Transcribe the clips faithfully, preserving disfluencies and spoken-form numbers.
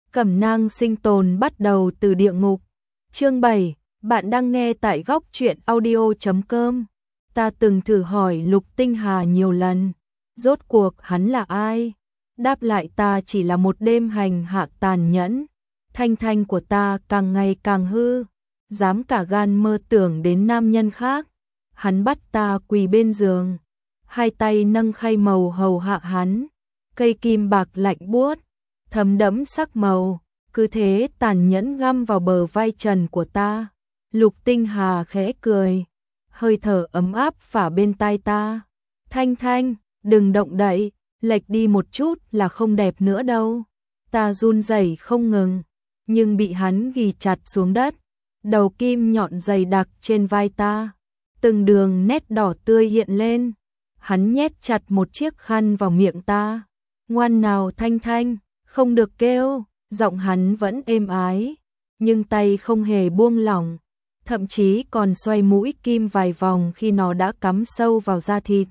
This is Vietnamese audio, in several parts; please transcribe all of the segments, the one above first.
Cẩm nang sinh tồn bắt đầu từ địa ngục. Chương bảy, bạn đang nghe tại góc truyện audio chấm com. Ta từng thử hỏi Lục Tinh Hà nhiều lần, rốt cuộc hắn là ai? Đáp lại ta chỉ là một đêm hành hạ tàn nhẫn. Thanh thanh của ta càng ngày càng hư, dám cả gan mơ tưởng đến nam nhân khác. Hắn bắt ta quỳ bên giường, hai tay nâng khay màu hầu hạ hắn. Cây kim bạc lạnh buốt, thấm đẫm sắc màu, cứ thế tàn nhẫn găm vào bờ vai trần của ta. Lục Tinh Hà khẽ cười, hơi thở ấm áp phả bên tai ta. Thanh thanh, đừng động đậy, lệch đi một chút là không đẹp nữa đâu. Ta run rẩy không ngừng, nhưng bị hắn ghì chặt xuống đất. Đầu kim nhọn dày đặc trên vai ta, từng đường nét đỏ tươi hiện lên. Hắn nhét chặt một chiếc khăn vào miệng ta. Ngoan nào thanh thanh, không được kêu. Giọng hắn vẫn êm ái, nhưng tay không hề buông lỏng, thậm chí còn xoay mũi kim vài vòng khi nó đã cắm sâu vào da thịt.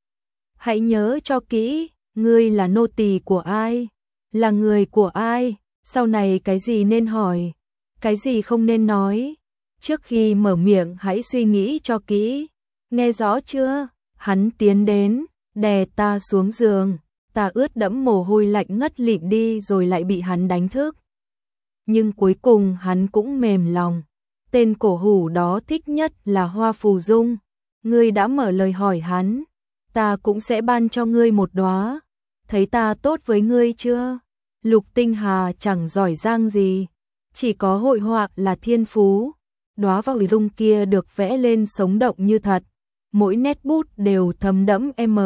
Hãy nhớ cho kỹ, ngươi là nô tỳ của ai, là người của ai, sau này cái gì nên hỏi, cái gì không nên nói. Trước khi mở miệng hãy suy nghĩ cho kỹ, nghe rõ chưa? Hắn tiến đến, đè ta xuống giường. Ta ướt đẫm mồ hôi lạnh ngất lịm đi rồi lại bị hắn đánh thức. Nhưng cuối cùng hắn cũng mềm lòng. Tên cổ hủ đó thích nhất là Hoa Phù Dung. Ngươi đã mở lời hỏi hắn, ta cũng sẽ ban cho ngươi một đóa. Thấy ta tốt với ngươi chưa? Lục Tinh Hà chẳng giỏi giang gì, chỉ có hội họa là thiên phú. Đóa Hoa Phù Dung kia được vẽ lên sống động như thật, mỗi nét bút đều thấm đẫm M,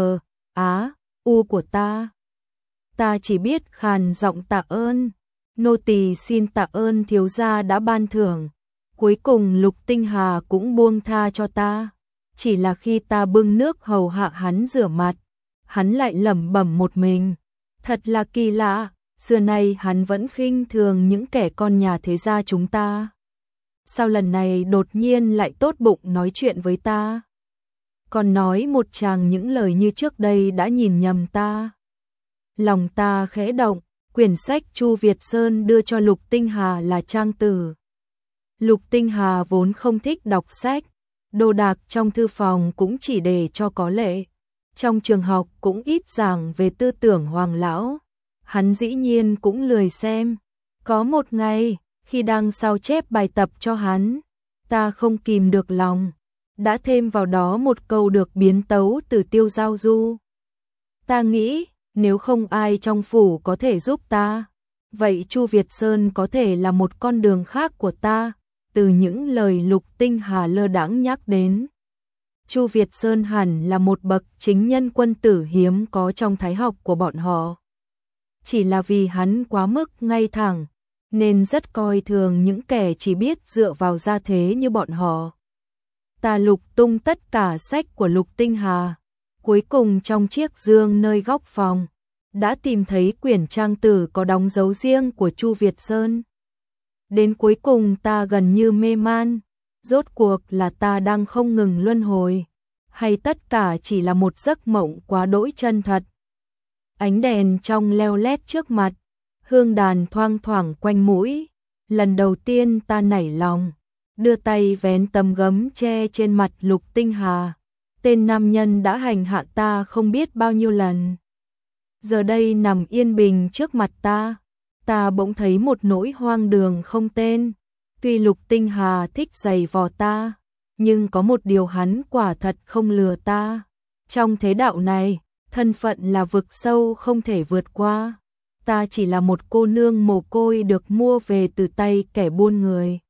Á, U của ta. Ta chỉ biết khàn giọng tạ ơn. Nô tỳ xin tạ ơn thiếu gia đã ban thưởng. Cuối cùng Lục Tinh Hà cũng buông tha cho ta. Chỉ là khi ta bưng nước hầu hạ hắn rửa mặt, hắn lại lẩm bẩm một mình. Thật là kỳ lạ, xưa nay hắn vẫn khinh thường những kẻ con nhà thế gia chúng ta. Sao lần này đột nhiên lại tốt bụng nói chuyện với ta? Còn nói một tràng những lời như trước đây đã nhìn nhầm ta. Lòng ta khẽ động, quyển sách Chu Việt Sơn đưa cho Lục Tinh Hà là trang tử. Lục Tinh Hà vốn không thích đọc sách, đồ đạc trong thư phòng cũng chỉ để cho có lệ. Trong trường học cũng ít giảng về tư tưởng Hoàng lão, hắn dĩ nhiên cũng lười xem. Có một ngày, khi đang sao chép bài tập cho hắn, ta không kìm được lòng, đã thêm vào đó một câu được biến tấu từ Tiêu Giao Du. Ta nghĩ, nếu không ai trong phủ có thể giúp ta, vậy Chu Việt Sơn có thể là một con đường khác của ta. Từ những lời Lục Tinh Hà lơ đãng nhắc đến, Chu Việt Sơn hẳn là một bậc chính nhân quân tử hiếm có trong thái học của bọn họ. Chỉ là vì hắn quá mức ngay thẳng, nên rất coi thường những kẻ chỉ biết dựa vào gia thế như bọn họ. Ta lục tung tất cả sách của Lục Tinh Hà, cuối cùng trong chiếc dương nơi góc phòng, đã tìm thấy quyển trang tử có đóng dấu riêng của Chu Việt Sơn. Đến cuối cùng ta gần như mê man, rốt cuộc là ta đang không ngừng luân hồi, hay tất cả chỉ là một giấc mộng quá đỗi chân thật. Ánh đèn trong leo lét trước mặt, hương đàn thoang thoảng quanh mũi, lần đầu tiên ta nảy lòng, đưa tay vén tấm gấm che trên mặt Lục Tinh Hà. Tên nam nhân đã hành hạ ta không biết bao nhiêu lần, giờ đây nằm yên bình trước mặt ta. Ta bỗng thấy một nỗi hoang đường không tên. Tuy Lục Tinh Hà thích giày vò ta, nhưng có một điều hắn quả thật không lừa ta. Trong thế đạo này, thân phận là vực sâu không thể vượt qua. Ta chỉ là một cô nương mồ côi được mua về từ tay kẻ buôn người.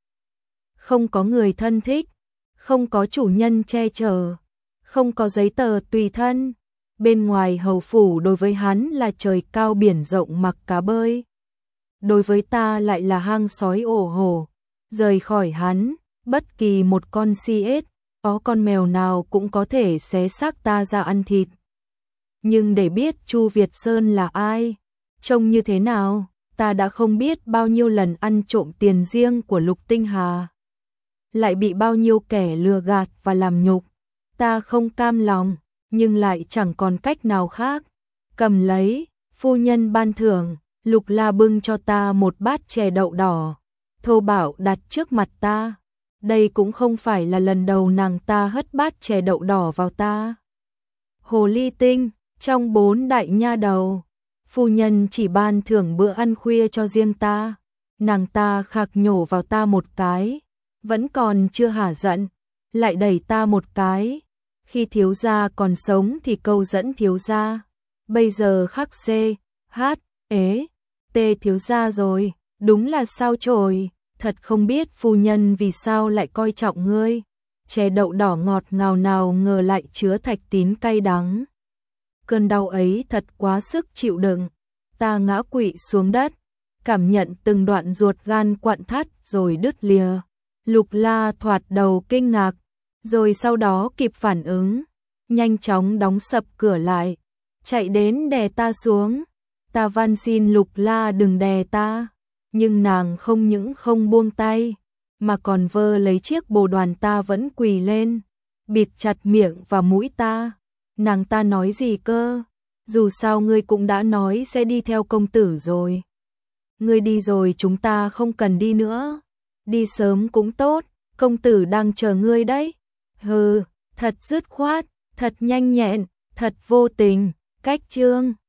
Không có người thân thích, không có chủ nhân che chở, không có giấy tờ tùy thân. Bên ngoài hầu phủ đối với hắn là trời cao biển rộng mặc cá bơi, đối với ta lại là hang sói ổ hổ. Rời khỏi hắn, bất kỳ một con si ếch, có con mèo nào cũng có thể xé xác ta ra ăn thịt. Nhưng để biết Chu Việt Sơn là ai, trông như thế nào, ta đã không biết bao nhiêu lần ăn trộm tiền riêng của Lục Tinh Hà, lại bị bao nhiêu kẻ lừa gạt và làm nhục. Ta không cam lòng, nhưng lại chẳng còn cách nào khác. Cầm lấy, phu nhân ban thưởng, Lục La bưng cho ta một bát chè đậu đỏ, thô bạo đặt trước mặt ta. Đây cũng không phải là lần đầu nàng ta hất bát chè đậu đỏ vào ta. Hồ ly tinh, trong bốn đại nha đầu, phu nhân chỉ ban thưởng bữa ăn khuya cho riêng ta. Nàng ta khạc nhổ vào ta một cái, vẫn còn chưa hả giận, lại đẩy ta một cái. Khi thiếu gia còn sống thì câu dẫn thiếu gia, bây giờ khắc c, h, ế, t thiếu gia rồi, đúng là sao chổi, thật không biết phu nhân vì sao lại coi trọng ngươi. Chè đậu đỏ ngọt ngào nào ngờ lại chứa thạch tín cay đắng. Cơn đau ấy thật quá sức chịu đựng, ta ngã quỵ xuống đất, cảm nhận từng đoạn ruột gan quặn thắt rồi đứt lìa. Lục La thoạt đầu kinh ngạc, rồi sau đó kịp phản ứng, nhanh chóng đóng sập cửa lại, chạy đến đè ta xuống. Ta van xin Lục La đừng đè ta, nhưng nàng không những không buông tay, mà còn vơ lấy chiếc bồ đoàn ta vẫn quỳ lên, bịt chặt miệng và mũi ta. Nàng ta nói gì cơ? Dù sao ngươi cũng đã nói sẽ đi theo công tử rồi. Ngươi đi rồi chúng ta không cần đi nữa. Đi sớm cũng tốt, công tử đang chờ ngươi đấy. Hừ, thật dứt khoát, thật nhanh nhẹn, thật vô tình, cách chương.